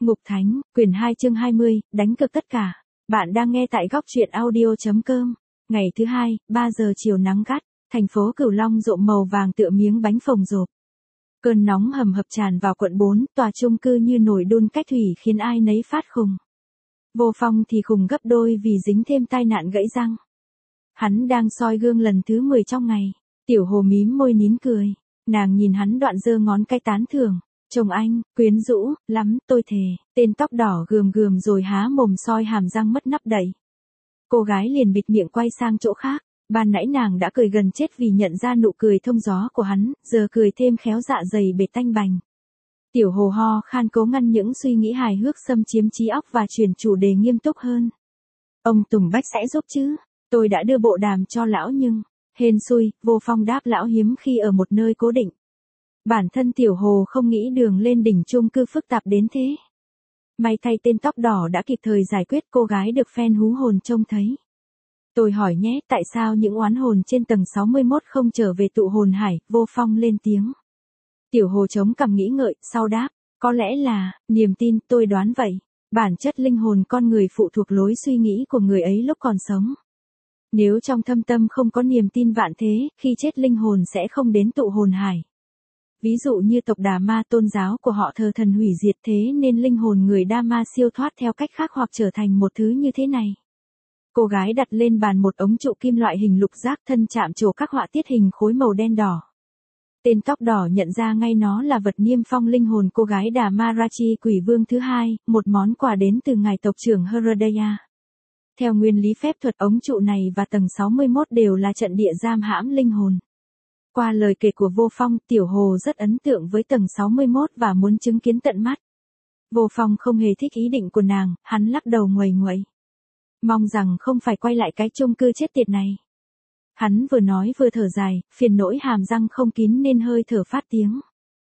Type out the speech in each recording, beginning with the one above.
Ngục Thánh, quyển 2 chương 20, đánh cược tất cả. Bạn đang nghe tại góc truyện audio.com. Ngày thứ hai, 3 giờ chiều nắng gắt, thành phố Cửu Long rộm màu vàng tựa miếng bánh phồng rộp. Cơn nóng hầm hập tràn vào quận 4, tòa chung cư như nồi đun cách thủy khiến ai nấy phát khùng. Vô Phong thì khùng gấp đôi vì dính thêm tai nạn gãy răng. Hắn đang soi gương lần thứ 10 trong ngày. Tiểu Hồ mím môi nín cười. Nàng nhìn hắn đoạn giơ ngón cái tán thưởng. Chồng anh, quyến rũ, lắm, tôi thề. Tên tóc đỏ gườm gườm rồi há mồm soi hàm răng mất nắp đậy. Cô gái liền bịt miệng quay sang chỗ khác. Ban nãy nàng đã cười gần chết vì nhận ra nụ cười thông gió của hắn, giờ cười thêm khéo dạ dày bệt tanh bành. Tiểu Hồ ho khan cố ngăn những suy nghĩ hài hước xâm chiếm trí óc và chuyển chủ đề nghiêm túc hơn. Ông Tùng Bách sẽ giúp chứ? Tôi đã đưa bộ đàm cho lão nhưng... Hên xui, Vô Phong đáp lão hiếm khi ở một nơi cố định. Bản thân Tiểu Hồ không nghĩ đường lên đỉnh chung cư phức tạp đến thế. May thay tên tóc đỏ đã kịp thời giải quyết, cô gái được fan hú hồn trông thấy. Tôi hỏi nhé, tại sao những oán hồn trên tầng 61 không trở về tụ hồn hải? Vô Phong lên tiếng. Tiểu Hồ chống cằm nghĩ ngợi, sau đáp, có lẽ là, niềm tin, tôi đoán vậy. Bản chất linh hồn con người phụ thuộc lối suy nghĩ của người ấy lúc còn sống. Nếu trong thâm tâm không có niềm tin vạn thế, khi chết linh hồn sẽ không đến tụ hồn hải. Ví dụ như tộc Đà Ma, tôn giáo của họ thờ thần hủy diệt, thế nên linh hồn người Đa Ma siêu thoát theo cách khác hoặc trở thành một thứ như thế này. Cô gái đặt lên bàn một ống trụ kim loại hình lục giác, thân chạm trổ các họa tiết hình khối màu đen đỏ. Tên tóc đỏ nhận ra ngay nó là vật niêm phong linh hồn cô gái Đà Ma Rachi, quỷ vương thứ hai, một món quà đến từ ngài tộc trưởng Herodaya. Theo nguyên lý phép thuật, ống trụ này và tầng 61 đều là trận địa giam hãm linh hồn. Qua lời kể của Vô Phong, Tiểu Hồ rất ấn tượng với tầng 61 và muốn chứng kiến tận mắt. Vô Phong không hề thích ý định của nàng, hắn lắc đầu nguầy nguậy. Mong rằng không phải quay lại cái chung cư chết tiệt này. Hắn vừa nói vừa thở dài, phiền nỗi hàm răng không kín nên hơi thở phát tiếng.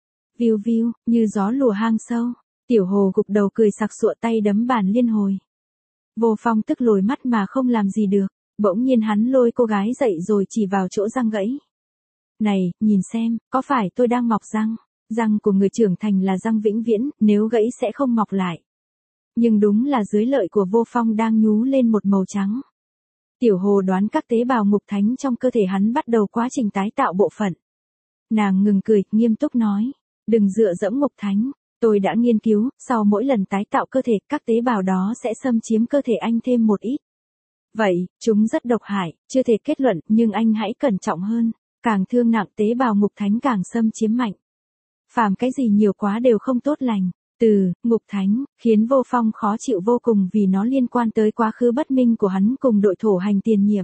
Viu viu, như gió lùa hang sâu. Tiểu Hồ gục đầu cười sặc sụa, tay đấm bàn liên hồi. Vô Phong tức lồi mắt mà không làm gì được, bỗng nhiên hắn lôi cô gái dậy rồi chỉ vào chỗ răng gãy. Này, nhìn xem, có phải tôi đang mọc răng? Răng của người trưởng thành là răng vĩnh viễn, nếu gãy sẽ không mọc lại. Nhưng đúng là dưới lợi của Vô Phong đang nhú lên một màu trắng. Tiểu Hồ đoán các tế bào ngục thánh trong cơ thể hắn bắt đầu quá trình tái tạo bộ phận. Nàng ngừng cười, nghiêm túc nói, đừng dựa dẫm ngục thánh. Tôi đã nghiên cứu, sau mỗi lần tái tạo cơ thể, các tế bào đó sẽ xâm chiếm cơ thể anh thêm một ít. Vậy, chúng rất độc hại, chưa thể kết luận, nhưng anh hãy cẩn trọng hơn. Càng thương nặng tế bào ngục thánh càng xâm chiếm mạnh. Phàm cái gì nhiều quá đều không tốt lành. Từ ngục thánh khiến Vô Phong khó chịu vô cùng vì nó liên quan tới quá khứ bất minh của hắn cùng đội thổ hành tiền nhiệm.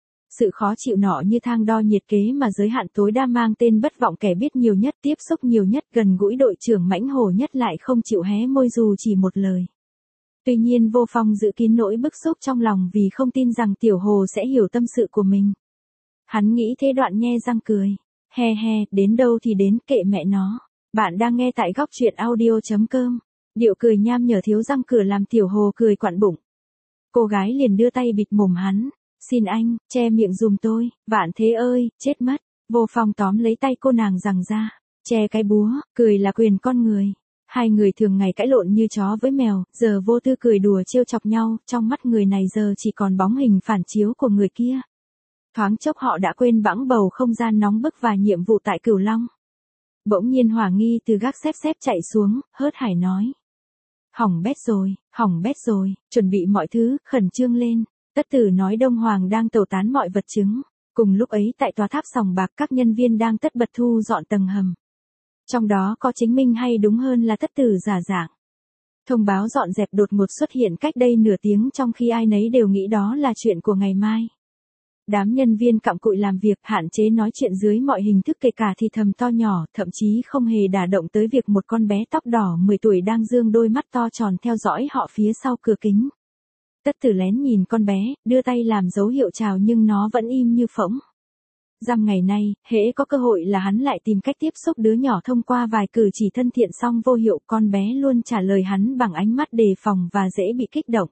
Sự khó chịu nọ như thang đo nhiệt kế mà giới hạn tối đa mang tên bất vọng, kẻ biết nhiều nhất, tiếp xúc nhiều nhất, gần gũi đội trưởng mãnh hổ nhất lại không chịu hé môi dù chỉ một lời. Tuy nhiên Vô Phong giữ kín nỗi bức xúc trong lòng vì không tin rằng Tiểu Hồ sẽ hiểu tâm sự của mình. Hắn nghĩ thế đoạn nhe răng cười. He he, đến đâu thì đến, kệ mẹ nó. Bạn đang nghe tại góc truyện audio.com. Điệu cười nham nhở thiếu răng cửa làm Tiểu Hồ cười quặn bụng. Cô gái liền đưa tay bịt mồm hắn. Xin anh, che miệng dùm tôi. Vạn thế ơi, chết mất. Vô Phong tóm lấy tay cô nàng giằng ra. Che cái búa, cười là quyền con người. Hai người thường ngày cãi lộn như chó với mèo, giờ vô tư cười đùa trêu chọc nhau, trong mắt người này giờ chỉ còn bóng hình phản chiếu của người kia. Thoáng chốc họ đã quên bẵng bầu không gian nóng bức và nhiệm vụ tại Cửu Long. Bỗng nhiên Hỏa Nghi từ gác xếp chạy xuống, hớt hải nói. Hỏng bét rồi, chuẩn bị mọi thứ, khẩn trương lên. Tất Tử nói Đông Hoàng đang tẩu tán mọi vật chứng. Cùng lúc ấy tại tòa tháp sòng bạc, các nhân viên đang tất bật thu dọn tầng hầm. Trong đó có Chính Minh, hay đúng hơn là Tất Tử giả dạng. Thông báo dọn dẹp đột ngột xuất hiện cách đây nửa tiếng, trong khi ai nấy đều nghĩ đó là chuyện của ngày mai. Đám nhân viên cặm cụi làm việc, hạn chế nói chuyện dưới mọi hình thức, kể cả thì thầm to nhỏ, thậm chí không hề đả động tới việc một con bé tóc đỏ 10 tuổi đang dương đôi mắt to tròn theo dõi họ phía sau cửa kính. Tất Tử lén nhìn con bé, đưa tay làm dấu hiệu chào nhưng nó vẫn im như phỗng. Dăm ngày nay, hễ có cơ hội là hắn lại tìm cách tiếp xúc đứa nhỏ thông qua vài cử chỉ thân thiện, song vô hiệu, con bé luôn trả lời hắn bằng ánh mắt đề phòng và dễ bị kích động.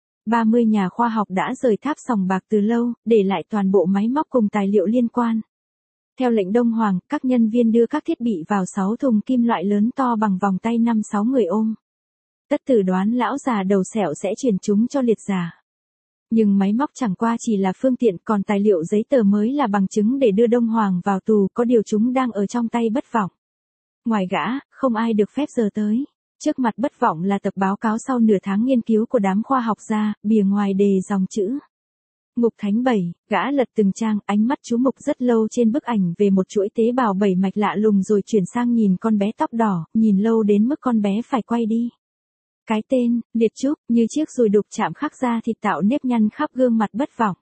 30 nhà khoa học đã rời tháp sòng bạc từ lâu, để lại toàn bộ máy móc cùng tài liệu liên quan. Theo lệnh Đông Hoàng, các nhân viên đưa các thiết bị vào 6 thùng kim loại lớn to bằng vòng tay 5-6 người ôm. Tất Tử đoán lão già đầu sẹo sẽ truyền chúng cho liệt giả. Nhưng máy móc chẳng qua chỉ là phương tiện, còn tài liệu giấy tờ mới là bằng chứng để đưa Đông Hoàng vào tù, có điều chúng đang ở trong tay Bất Vọng. Ngoài gã, không ai được phép giờ tới. Trước mặt Bất Vọng là tập báo cáo sau nửa tháng nghiên cứu của đám khoa học gia, bìa ngoài đề dòng chữ. Ngục Thánh 7, gã lật từng trang, ánh mắt chú mục rất lâu trên bức ảnh về một chuỗi tế bào 7 mạch lạ lùng rồi chuyển sang nhìn con bé tóc đỏ, nhìn lâu đến mức con bé phải quay đi. Cái tên, Liệt Trúc, như chiếc dùi đục chạm khắc da thịt tạo nếp nhăn khắp gương mặt Bất Vọng.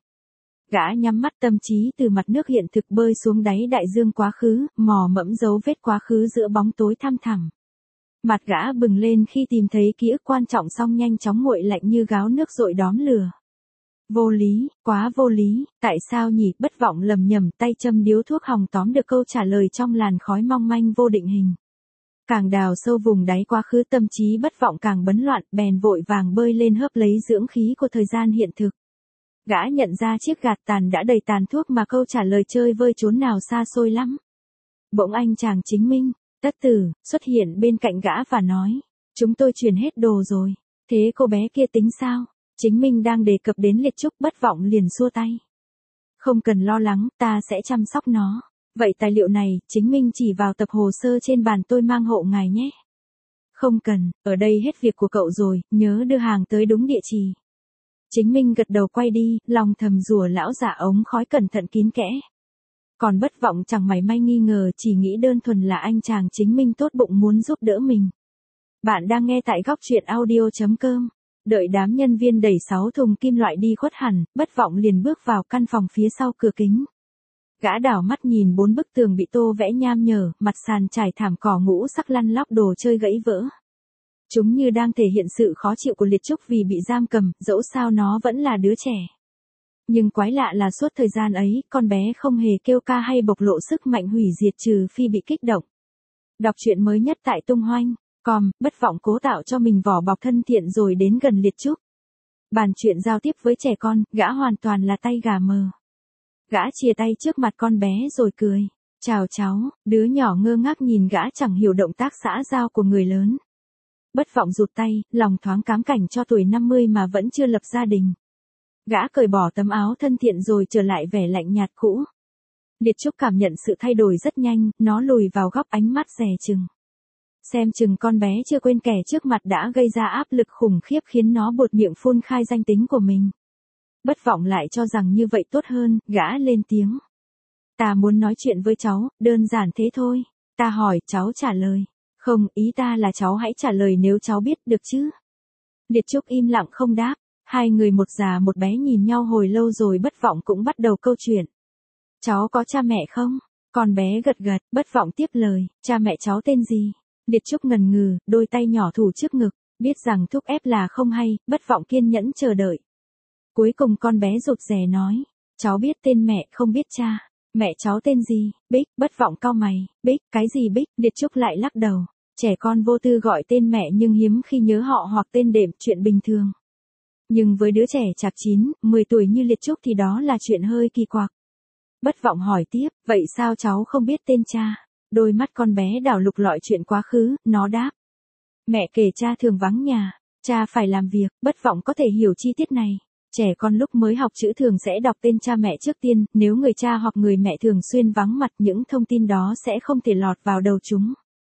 Gã nhắm mắt tâm trí từ mặt nước hiện thực bơi xuống đáy đại dương quá khứ, mò mẫm dấu vết quá khứ giữa bóng tối thăm thẳm. Mặt gã bừng lên khi tìm thấy ký ức quan trọng xong nhanh chóng nguội lạnh như gáo nước dội đóm lửa. Vô lý, quá vô lý, tại sao nhỉ? Bất Vọng lầm nhầm tay châm điếu thuốc hòng tóm được câu trả lời trong làn khói mong manh vô định hình. Càng đào sâu vùng đáy quá khứ tâm trí Bất Vọng càng bấn loạn, bèn vội vàng bơi lên hớp lấy dưỡng khí của thời gian hiện thực. Gã nhận ra chiếc gạt tàn đã đầy tàn thuốc mà câu trả lời chơi vơi chốn nào xa xôi lắm. Bỗng anh chàng Chính Minh, Tất Tử, xuất hiện bên cạnh gã và nói, chúng tôi chuyển hết đồ rồi, thế cô bé kia tính sao? Chính Minh đang đề cập đến Liệt Trúc. Bất Vọng liền xua tay. Không cần lo lắng, ta sẽ chăm sóc nó. Vậy tài liệu này, Chính Minh chỉ vào tập hồ sơ trên bàn, tôi mang hộ ngài nhé. Không cần, ở đây hết việc của cậu rồi, nhớ đưa hàng tới đúng địa chỉ. Chính Minh gật đầu quay đi, lòng thầm rủa lão giả ống khói cẩn thận kín kẽ. Còn Bất Vọng chẳng mảy may nghi ngờ, chỉ nghĩ đơn thuần là anh chàng Chính Minh tốt bụng muốn giúp đỡ mình. Bạn đang nghe tại góc truyện audio.com. Đợi đám nhân viên đẩy 6 thùng kim loại đi khuất hẳn, Bất Vọng liền bước vào căn phòng phía sau cửa kính. Gã đảo mắt nhìn 4 bức tường bị tô vẽ nham nhở, mặt sàn trải thảm cỏ ngũ sắc lăn lóc đồ chơi gãy vỡ. Chúng như đang thể hiện sự khó chịu của Liệt Trúc vì bị giam cầm, dẫu sao nó vẫn là đứa trẻ. Nhưng quái lạ là suốt thời gian ấy, con bé không hề kêu ca hay bộc lộ sức mạnh hủy diệt trừ phi bị kích động. Đọc truyện mới nhất tại Tung Hoanh. Bất Vọng cố tạo cho mình vỏ bọc thân thiện rồi đến gần Liệt Trúc. Bàn chuyện giao tiếp với trẻ con, gã hoàn toàn là tay gà mờ. Gã chìa tay trước mặt con bé rồi cười. Chào cháu, đứa nhỏ ngơ ngác nhìn gã chẳng hiểu động tác xã giao của người lớn. Bất Vọng rụt tay, lòng thoáng cám cảnh cho tuổi 50 mà vẫn chưa lập gia đình. Gã cởi bỏ tấm áo thân thiện rồi trở lại vẻ lạnh nhạt cũ. Liệt Trúc cảm nhận sự thay đổi rất nhanh, nó lùi vào góc ánh mắt dè chừng. Xem chừng con bé chưa quên kẻ trước mặt đã gây ra áp lực khủng khiếp khiến nó buột miệng phun khai danh tính của mình. Bất Vọng lại cho rằng như vậy tốt hơn, gã lên tiếng. Ta muốn nói chuyện với cháu, đơn giản thế thôi. Ta hỏi, cháu trả lời. Không, ý ta là cháu hãy trả lời nếu cháu biết được chứ. Liệt Trúc im lặng không đáp. Hai người một già một bé nhìn nhau hồi lâu rồi Bất Vọng cũng bắt đầu câu chuyện. Cháu có cha mẹ không? Con bé gật gật, Bất Vọng tiếp lời, cha mẹ cháu tên gì? Liệt Trúc ngần ngừ, đôi tay nhỏ thủ trước ngực, biết rằng thúc ép là không hay, Bất Vọng kiên nhẫn chờ đợi. Cuối cùng con bé rụt rè nói, cháu biết tên mẹ không biết cha. Mẹ cháu tên gì? Bích. Bất Vọng cau mày, Bích, cái gì Bích? Liệt Trúc lại lắc đầu. Trẻ con vô tư gọi tên mẹ nhưng hiếm khi nhớ họ hoặc tên đệm, chuyện bình thường. Nhưng với đứa trẻ chạc 9, 10 tuổi như Liệt Trúc thì đó là chuyện hơi kỳ quặc. Bất Vọng hỏi tiếp, vậy sao cháu không biết tên cha? Đôi mắt con bé đảo lục lọi chuyện quá khứ, nó đáp. Mẹ kể cha thường vắng nhà, cha phải làm việc. Bất Vọng có thể hiểu chi tiết này. Trẻ con lúc mới học chữ thường sẽ đọc tên cha mẹ trước tiên, nếu người cha hoặc người mẹ thường xuyên vắng mặt những thông tin đó sẽ không thể lọt vào đầu chúng.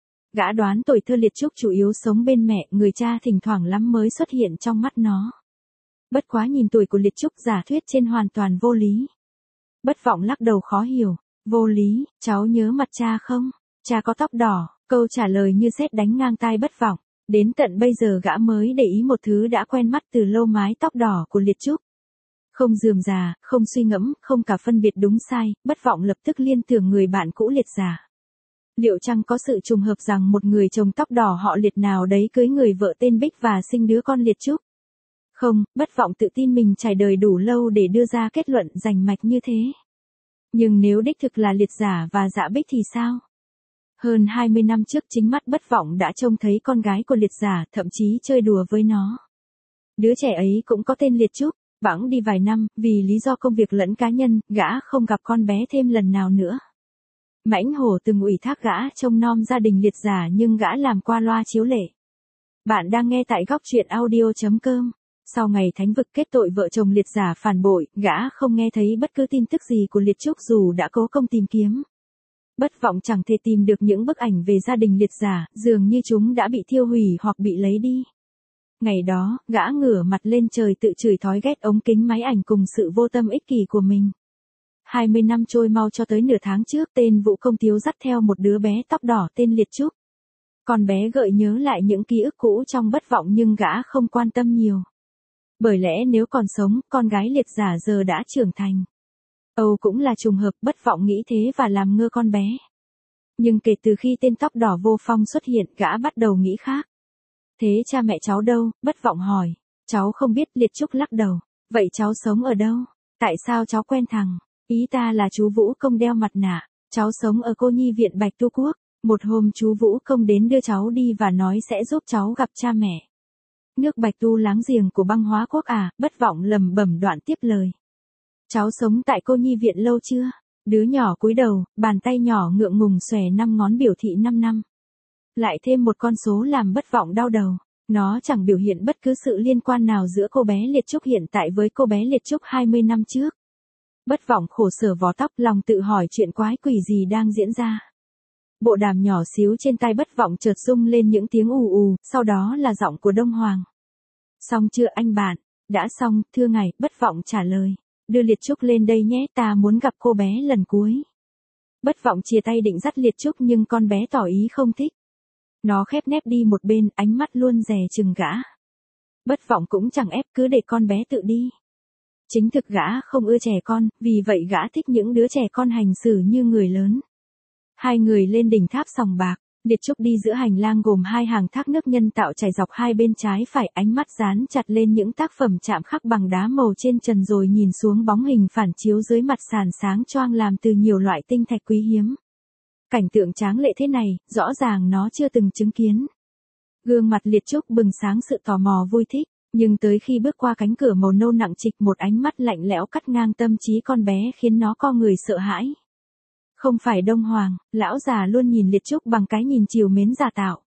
Gã đoán tuổi thơ Liệt Trúc chủ yếu sống bên mẹ, người cha thỉnh thoảng lắm mới xuất hiện trong mắt nó. Bất quá nhìn tuổi của Liệt Trúc giả thuyết trên hoàn toàn vô lý. Bất Vọng lắc đầu khó hiểu. Vô lý, cháu nhớ mặt cha không? Cha có tóc đỏ, câu trả lời như sét đánh ngang tai Bất Vọng. Đến tận bây giờ gã mới để ý một thứ đã quen mắt từ lâu, mái tóc đỏ của Liệt Trúc. Không rườm rà, không suy ngẫm, không cả phân biệt đúng sai, Bất Vọng lập tức liên tưởng người bạn cũ Liệt giả. Liệu chăng có sự trùng hợp rằng một người chồng tóc đỏ họ Liệt nào đấy cưới người vợ tên Bích và sinh đứa con Liệt Trúc? Không, Bất Vọng tự tin mình trải đời đủ lâu để đưa ra kết luận rành mạch như thế. Nhưng nếu đích thực là Liệt giả và Dạ Bích thì sao? Hơn 20 năm trước chính mắt Bất Vọng đã trông thấy con gái của Liệt giả, thậm chí chơi đùa với nó. Đứa trẻ ấy cũng có tên Liệt Trúc, bẵng đi vài năm, vì lý do công việc lẫn cá nhân, gã không gặp con bé thêm lần nào nữa. Mãnh Hổ từng ủy thác gã trông nom gia đình Liệt giả nhưng gã làm qua loa chiếu lệ. Bạn đang nghe tại góc truyện audio.com. Sau ngày thánh vực kết tội vợ chồng liệt giả phản bội, gã không nghe thấy bất cứ tin tức gì của liệt trúc dù đã cố công tìm kiếm. Bất vọng chẳng thể tìm được những bức ảnh về gia đình liệt giả, dường như chúng đã bị thiêu hủy hoặc bị lấy đi. Ngày đó, gã ngửa mặt lên trời tự chửi thói ghét ống kính máy ảnh cùng sự vô tâm ích kỷ của mình. 20 năm trôi mau cho tới nửa tháng trước, tên Vũ Công Tiếu dắt theo một đứa bé tóc đỏ tên Liệt Trúc. Con bé gợi nhớ lại những ký ức cũ trong bất vọng nhưng gã không quan tâm nhiều. Bởi lẽ nếu còn sống, con gái liệt giả giờ đã trưởng thành. Âu cũng là trùng hợp, bất vọng nghĩ thế và làm ngơ con bé. Nhưng kể từ khi tên tóc đỏ vô phong xuất hiện, gã bắt đầu nghĩ khác. Thế cha mẹ cháu đâu? Bất vọng hỏi. Cháu không biết, Liệt Trúc lắc đầu. Vậy cháu sống ở đâu? Tại sao cháu quen thằng? Ý ta là chú Vũ Công đeo mặt nạ. Cháu sống ở cô nhi viện Bạch Tu Quốc. Một hôm chú Vũ Công đến đưa cháu đi và nói sẽ giúp cháu gặp cha mẹ. Nước Bạch Tu láng giềng của Băng Hóa Quốc à? Bất vọng lầm bẩm đoạn tiếp lời. Cháu sống tại cô nhi viện lâu chưa? Đứa nhỏ cúi đầu, bàn tay nhỏ ngượng ngùng xòe 5 ngón biểu thị 5 năm. Lại thêm một con số làm bất vọng đau đầu. Nó chẳng biểu hiện bất cứ sự liên quan nào giữa cô bé Liệt Trúc hiện tại với cô bé Liệt Trúc 20 năm trước. Bất vọng khổ sở vò tóc, lòng tự hỏi chuyện quái quỷ gì đang diễn ra. Bộ đàm nhỏ xíu trên tai bất vọng chợt rung lên những tiếng ù ù, sau đó là giọng của Đông Hoàng. Xong chưa anh bạn? Đã xong, thưa ngài, bất vọng trả lời. Đưa Liệt Trúc lên đây nhé, ta muốn gặp cô bé lần cuối. Bất vọng chia tay định dắt Liệt Trúc nhưng con bé tỏ ý không thích. Nó khép nép đi một bên, ánh mắt luôn dè chừng gã. Bất vọng cũng chẳng ép, cứ để con bé tự đi. Chính thực gã không ưa trẻ con, vì vậy gã thích những đứa trẻ con hành xử như người lớn. Hai người lên đỉnh tháp sòng bạc, Liệt Trúc đi giữa hành lang gồm 2 hàng thác nước nhân tạo chảy dọc hai bên trái phải, ánh mắt dán chặt lên những tác phẩm chạm khắc bằng đá màu trên trần rồi nhìn xuống bóng hình phản chiếu dưới mặt sàn sáng choang làm từ nhiều loại tinh thạch quý hiếm. Cảnh tượng tráng lệ thế này, rõ ràng nó chưa từng chứng kiến. Gương mặt Liệt Trúc bừng sáng sự tò mò vui thích, nhưng tới khi bước qua cánh cửa màu nâu nặng trịch, một ánh mắt lạnh lẽo cắt ngang tâm trí con bé khiến nó co người sợ hãi. Không phải Đông Hoàng, lão già luôn nhìn Liệt Trúc bằng cái nhìn trìu mến giả tạo.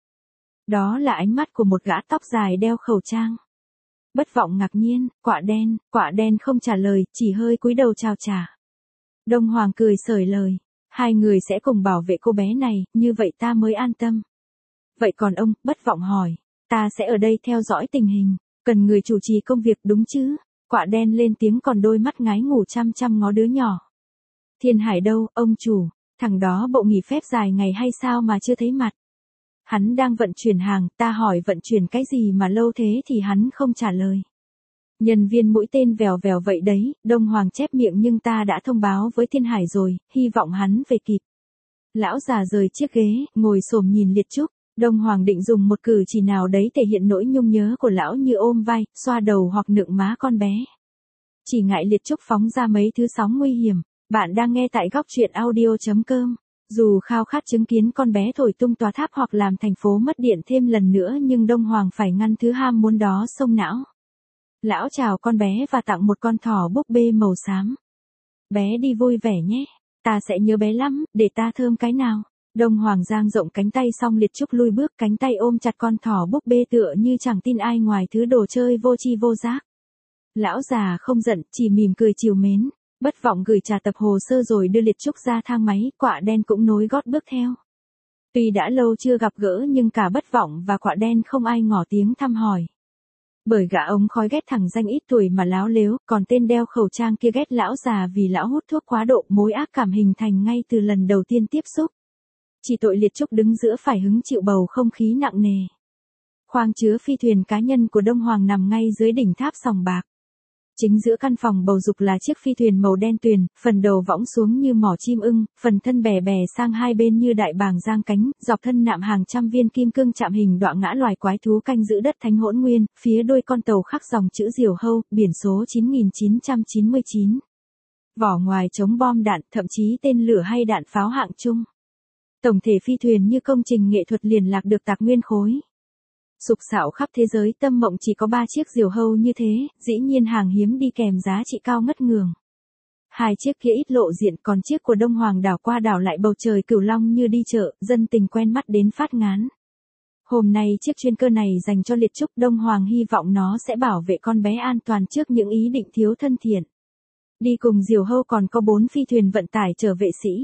Đó là ánh mắt của một gã tóc dài đeo khẩu trang. Bất vọng ngạc nhiên, quạ đen không trả lời, chỉ hơi cúi đầu chào trả. Đông Hoàng cười xởi lời, hai người sẽ cùng bảo vệ cô bé này, như vậy ta mới an tâm. Vậy còn ông? Bất vọng hỏi. Ta sẽ ở đây theo dõi tình hình, cần người chủ trì công việc đúng chứ? Quạ đen lên tiếng, còn đôi mắt ngái ngủ chăm chăm ngó đứa nhỏ. Thiên Hải đâu, ông chủ? Thằng đó bộ nghỉ phép dài ngày hay sao mà chưa thấy mặt? Hắn đang vận chuyển hàng, ta hỏi vận chuyển cái gì mà lâu thế thì hắn không trả lời. Nhân viên mũi tên vèo vèo vậy đấy, Đông Hoàng chép miệng, nhưng ta đã thông báo với Thiên Hải rồi, hy vọng hắn về kịp. Lão già rời chiếc ghế, ngồi xổm nhìn Liệt Trúc. Đông Hoàng định dùng một cử chỉ nào đấy thể hiện nỗi nhung nhớ của lão, như ôm vai, xoa đầu hoặc nựng má con bé. Chỉ ngại Liệt Trúc phóng ra mấy thứ sóng nguy hiểm. Bạn đang nghe tại góc truyện audio.com. Dù khao khát chứng kiến con bé thổi tung tòa tháp hoặc làm thành phố mất điện thêm lần nữa, nhưng Đông Hoàng phải ngăn thứ ham muốn đó xông não. Lão chào con bé và tặng một con thỏ búp bê màu xám. Bé đi vui vẻ nhé, ta sẽ nhớ bé lắm, để ta thơm cái nào. Đông Hoàng dang rộng cánh tay, xong Liệt Trúc lui bước, cánh tay ôm chặt con thỏ búp bê tựa như chẳng tin ai ngoài thứ đồ chơi vô tri vô giác. Lão già không giận, chỉ mỉm cười trìu mến. Bất vọng gửi trả tập hồ sơ rồi đưa Liệt Trúc ra thang máy, quạ đen cũng nối gót bước theo. Tuy đã lâu chưa gặp gỡ nhưng cả bất vọng và quạ đen không ai ngỏ tiếng thăm hỏi. Bởi gã ống khói ghét thằng danh ít tuổi mà láo lếu, còn tên đeo khẩu trang kia ghét lão già vì lão hút thuốc quá độ, mối ác cảm hình thành ngay từ lần đầu tiên tiếp xúc. Chỉ tội Liệt Trúc đứng giữa phải hứng chịu bầu không khí nặng nề. Khoang chứa phi thuyền cá nhân của Đông Hoàng nằm ngay dưới đỉnh tháp sòng bạc. Chính giữa căn phòng bầu dục là chiếc phi thuyền màu đen tuyền, phần đầu võng xuống như mỏ chim ưng, phần thân bè bè sang hai bên như đại bàng giang cánh, dọc thân nạm hàng trăm viên kim cương chạm hình đọa ngã loài quái thú canh giữ đất thánh hỗn nguyên, phía đuôi con tàu khắc dòng chữ Diều Hâu, biển số 9999. Vỏ ngoài chống bom đạn, thậm chí tên lửa hay đạn pháo hạng trung. Tổng thể phi thuyền như công trình nghệ thuật liền lạc được tạc nguyên khối. Sục sạo khắp thế giới, tâm mộng chỉ có 3 chiếc Diều Hâu như thế, dĩ nhiên hàng hiếm đi kèm giá trị cao ngất ngường. 2 chiếc kia ít lộ diện, còn chiếc của Đông Hoàng đảo qua đảo lại bầu trời Cửu Long như đi chợ, dân tình quen mắt đến phát ngán. Hôm nay chiếc chuyên cơ này dành cho Liệt Trúc, Đông Hoàng hy vọng nó sẽ bảo vệ con bé an toàn trước những ý định thiếu thân thiện. Đi cùng Diều Hâu còn có 4 phi thuyền vận tải chở vệ sĩ.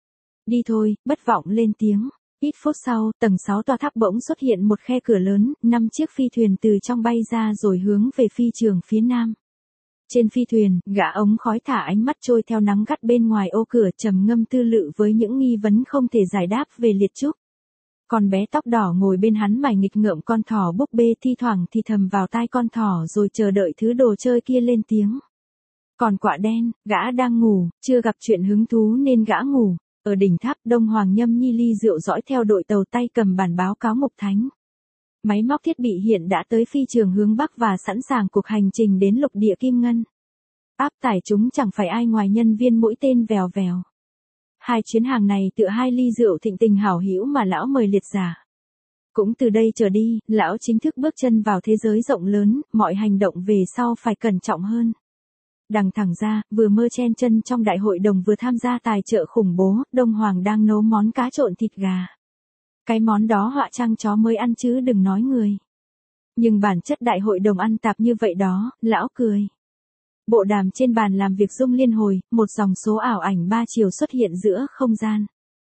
Đi thôi, Bất Vọng lên tiếng. Ít phút sau, tầng 6 tòa tháp bỗng xuất hiện một khe cửa lớn, 5 chiếc phi thuyền từ trong bay ra rồi hướng về phi trường phía nam. Trên phi thuyền, gã ống khói thả ánh mắt trôi theo nắng gắt bên ngoài ô cửa, trầm ngâm tư lự với những nghi vấn không thể giải đáp về Liệt Trúc. Con bé tóc đỏ ngồi bên hắn mải nghịch ngợm con thỏ búp bê, thi thoảng thì thầm vào tai con thỏ rồi chờ đợi thứ đồ chơi kia lên tiếng. Còn quạ đen, gã đang ngủ, chưa gặp chuyện hứng thú nên gã ngủ. Ở đỉnh tháp, Đông Hoàng nhâm nhi ly rượu dõi theo đội tàu, tay cầm bản báo cáo mục thánh. Máy móc thiết bị hiện đã tới phi trường hướng Bắc và sẵn sàng cuộc hành trình đến lục địa Kim Ngân. Áp tải chúng chẳng phải ai ngoài nhân viên mũi tên vèo vèo. Hai chuyến hàng này tựa hai ly rượu thịnh tình hảo hữu mà lão mời Liệt giả. Cũng từ đây trở đi, lão chính thức bước chân vào thế giới rộng lớn, mọi hành động về sau phải cẩn trọng hơn. Đằng thẳng ra, vừa mơ chen chân trong đại hội đồng vừa tham gia tài trợ khủng bố, Đông Hoàng đang nấu món cá trộn thịt gà. Cái món đó họa trang chó mới ăn chứ đừng nói người. Nhưng bản chất đại hội đồng ăn tạp như vậy đó, lão cười. Bộ đàm trên bàn làm việc rung liên hồi, một dòng số ảo ảnh 3 chiều xuất hiện giữa không gian.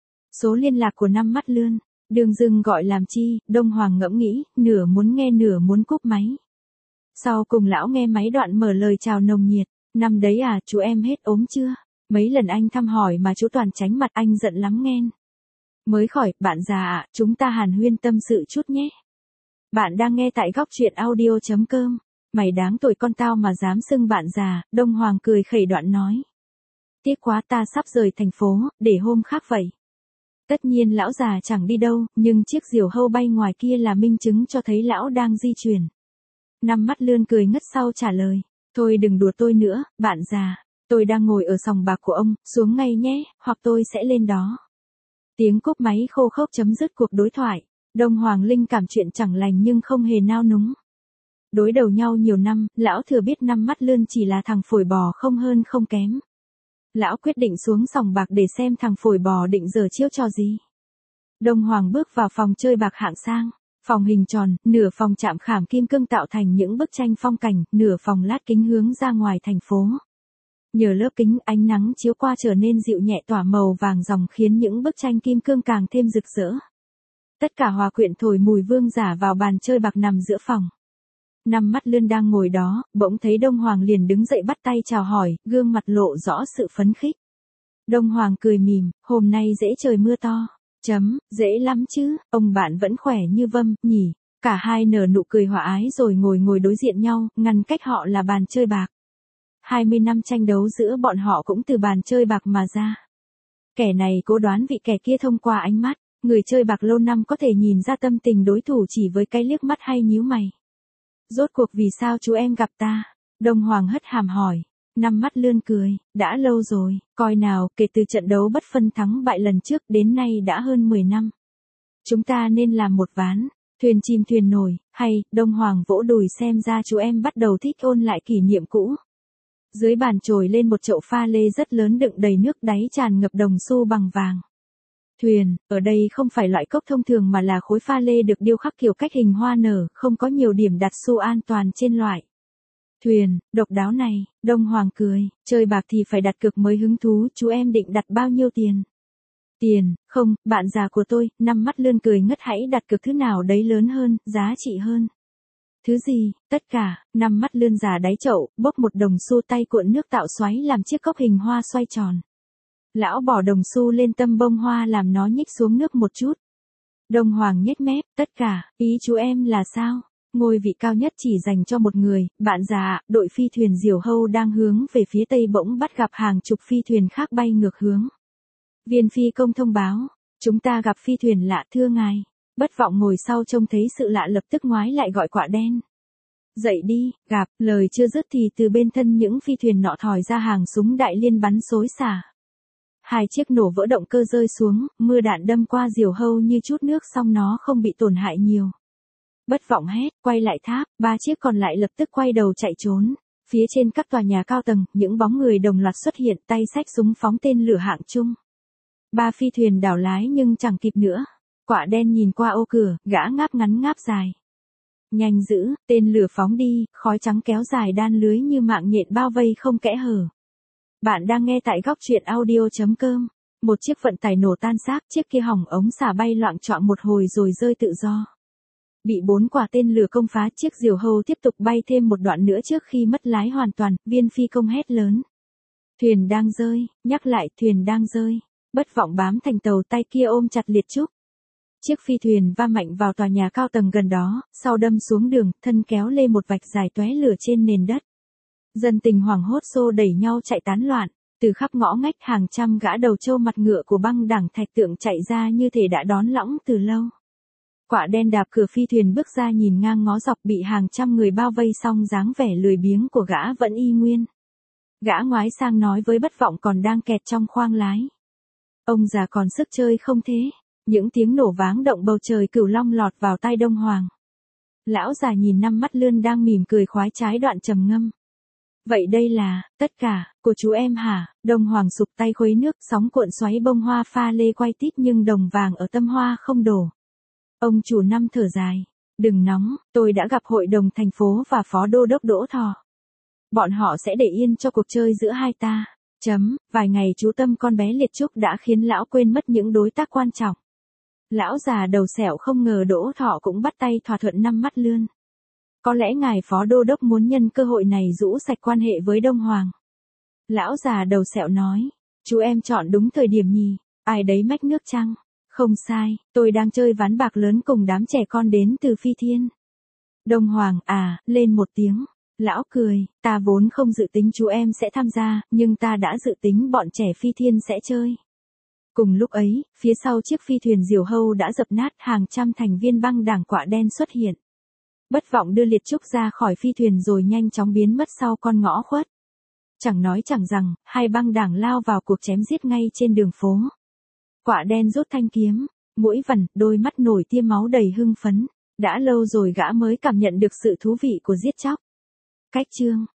Số liên lạc của Năm Mắt Lươn, đường dừng gọi làm chi, Đông Hoàng ngẫm nghĩ, nửa muốn nghe nửa muốn cúp máy. Sau cùng lão nghe máy đoạn mở lời chào nồng nhiệt. Năm đấy à, chú em hết ốm chưa? Mấy lần anh thăm hỏi mà chú toàn tránh mặt, anh giận lắm nghen. Mới khỏi, bạn già ạ, chúng ta hàn huyên tâm sự chút nhé. Bạn đang nghe tại góc truyện audio.com. Mày đáng tuổi con tao mà dám xưng bạn già, Đông Hoàng cười khẩy đoạn nói. Tiếc quá, ta sắp rời thành phố, để hôm khác vậy. Tất nhiên lão già chẳng đi đâu, nhưng chiếc diều hâu bay ngoài kia là minh chứng cho thấy lão đang di chuyển. Năm Mắt Lươn cười ngất sau trả lời. Thôi đừng đùa tôi nữa, bạn già. Tôi đang ngồi ở sòng bạc của ông, xuống ngay nhé, hoặc tôi sẽ lên đó. Tiếng cúp máy khô khốc chấm dứt cuộc đối thoại. Đông Hoàng linh cảm chuyện chẳng lành nhưng không hề nao núng. Đối đầu nhau nhiều năm, lão thừa biết Năm Mắt Lươn chỉ là thằng phổi bò không hơn không kém. Lão quyết định xuống sòng bạc để xem thằng phổi bò định giở chiêu trò gì. Đông Hoàng bước vào phòng chơi bạc hạng sang. Phòng hình tròn, nửa phòng chạm khảm kim cương tạo thành những bức tranh phong cảnh, nửa phòng lát kính hướng ra ngoài thành phố. Nhờ lớp kính, ánh nắng chiếu qua trở nên dịu nhẹ tỏa màu vàng ròng khiến những bức tranh kim cương càng thêm rực rỡ. Tất cả hòa quyện thổi mùi vương giả vào bàn chơi bạc nằm giữa phòng. Năm Mắt Lươn đang ngồi đó, bỗng thấy Đông Hoàng liền đứng dậy bắt tay chào hỏi, gương mặt lộ rõ sự phấn khích. Đông Hoàng cười mỉm, hôm nay dễ trời mưa to. Dễ lắm chứ, ông bạn vẫn khỏe như vâm, nhỉ. Cả hai nở nụ cười hòa ái rồi ngồi đối diện nhau, ngăn cách họ là bàn chơi bạc. 20 năm tranh đấu giữa bọn họ cũng từ bàn chơi bạc mà ra. Kẻ này cố đoán vị kẻ kia thông qua ánh mắt, người chơi bạc lâu năm có thể nhìn ra tâm tình đối thủ chỉ với cái liếc mắt hay nhíu mày. Rốt cuộc vì sao chú em gặp ta? Đông Hoàng hất hàm hỏi. Năm Mắt Lươn cười, đã lâu rồi, coi nào, kể từ trận đấu bất phân thắng bại lần trước đến nay đã hơn 10 năm. Chúng ta nên làm một ván, thuyền chìm thuyền nổi, hay, Đông Hoàng vỗ đùi xem ra chú em bắt đầu thích ôn lại kỷ niệm cũ. Dưới bàn trồi lên một chậu pha lê rất lớn đựng đầy nước đáy tràn ngập đồng xu bằng vàng. Thuyền, ở đây không phải loại cốc thông thường mà là khối pha lê được điêu khắc kiểu cách hình hoa nở, không có nhiều điểm đặt xu an toàn trên loại. Thuyền, độc đáo này, Đông Hoàng cười, chơi bạc thì phải đặt cược mới hứng thú, chú em định đặt bao nhiêu tiền? Tiền, không, bạn già của tôi, Năm Mắt Lươn cười ngất, hãy đặt cược thứ nào đấy lớn hơn, giá trị hơn. Thứ gì, tất cả, Năm Mắt Lươn già đáy chậu, bốc một đồng xu tay cuộn nước tạo xoáy làm chiếc cốc hình hoa xoay tròn. Lão bỏ đồng xu lên tâm bông hoa làm nó nhích xuống nước một chút. Đông Hoàng nhếch mép, tất cả, ý chú em là sao? Ngôi vị cao nhất chỉ dành cho một người, bạn già. Đội phi thuyền Diều Hâu đang hướng về phía tây bỗng bắt gặp hàng chục phi thuyền khác bay ngược hướng. Viên phi công thông báo, chúng ta gặp phi thuyền lạ thưa ngài. Bất Vọng ngồi sau trông thấy sự lạ lập tức ngoái lại gọi quạ đen. Dậy đi, gặp, lời chưa dứt thì từ bên thân những phi thuyền nọ thòi ra hàng súng đại liên bắn xối xả. Hai chiếc nổ vỡ động cơ rơi xuống, mưa đạn đâm qua Diều Hâu như chút nước song nó không bị tổn hại nhiều. Bất Vọng hét, quay lại tháp, 3 chiếc còn lại lập tức quay đầu chạy trốn. Phía trên các tòa nhà cao tầng, những bóng người đồng loạt xuất hiện, tay xách súng phóng tên lửa hạng trung. 3 phi thuyền đảo lái nhưng chẳng kịp nữa. Quạ đen nhìn qua ô cửa, gã ngáp ngắn ngáp dài. Nhanh dữ, tên lửa phóng đi, khói trắng kéo dài đan lưới như mạng nhện bao vây không kẽ hở. Bạn đang nghe tại góc truyện audio.com. Một chiếc vận tải nổ tan xác, chiếc kia hỏng ống xả bay loạng choạng một hồi rồi rơi tự do. Bị 4 quả tên lửa công phá, chiếc diều hâu tiếp tục bay thêm một đoạn nữa trước khi mất lái hoàn toàn, viên phi công hét lớn. Thuyền đang rơi, nhắc lại thuyền đang rơi. Bất vọng bám thành tàu, tay kia ôm chặt liệt trúc. Chiếc phi thuyền va mạnh vào tòa nhà cao tầng gần đó, sau đâm xuống đường, thân kéo lê một vạch dài tóe lửa trên nền đất. Dân tình hoảng hốt xô đẩy nhau chạy tán loạn, từ khắp ngõ ngách hàng trăm gã đầu trâu mặt ngựa của băng đảng Thạch Tượng chạy ra như thể đã đón lõng từ lâu. Quạ đen đạp cửa phi thuyền bước ra nhìn ngang ngó dọc, bị hàng trăm người bao vây xong dáng vẻ lười biếng của gã vẫn y nguyên. Gã ngoái sang nói với Bất Vọng còn đang kẹt trong khoang lái. Ông già còn sức chơi không thế? Những tiếng nổ váng động bầu trời Cửu Long lọt vào tai Đông Hoàng. Lão già nhìn năm mắt lươn đang mỉm cười khoái trái đoạn trầm ngâm. Vậy đây là, tất cả, của chú em hả? Đông Hoàng sụp tay khuấy nước, sóng cuộn xoáy bông hoa pha lê quay tít nhưng đồng vàng ở tâm hoa không đổ. Ông chủ năm thở dài. Đừng nóng, tôi đã gặp hội đồng thành phố và phó đô đốc Đỗ Thọ. Bọn họ sẽ để yên cho cuộc chơi giữa hai ta. Vài ngày chú tâm con bé Liệt Trúc đã khiến lão quên mất những đối tác quan trọng. Lão già đầu sẹo không ngờ Đỗ Thọ cũng bắt tay thỏa thuận năm mắt lươn. Có lẽ ngài phó đô đốc muốn nhân cơ hội này rũ sạch quan hệ với Đông Hoàng. Lão già đầu sẹo nói, chú em chọn đúng thời điểm nhỉ, ai đấy mách nước chăng? Không sai, tôi đang chơi ván bạc lớn cùng đám trẻ con đến từ Phi Thiên. Đông Hoàng lên một tiếng. Lão cười, ta vốn không dự tính chú em sẽ tham gia, nhưng ta đã dự tính bọn trẻ Phi Thiên sẽ chơi. Cùng lúc ấy, phía sau chiếc phi thuyền diều hâu đã dập nát, hàng trăm thành viên băng đảng Quạ đen xuất hiện. Bất Vọng đưa Liệt Trúc ra khỏi phi thuyền rồi nhanh chóng biến mất sau con ngõ khuất. Chẳng nói chẳng rằng, hai băng đảng lao vào cuộc chém giết ngay trên đường phố. Quạ đen rút thanh kiếm, mũi vằn, đôi mắt nổi tia máu đầy hưng phấn. Đã lâu rồi gã mới cảm nhận được sự thú vị của giết chóc. Cách chương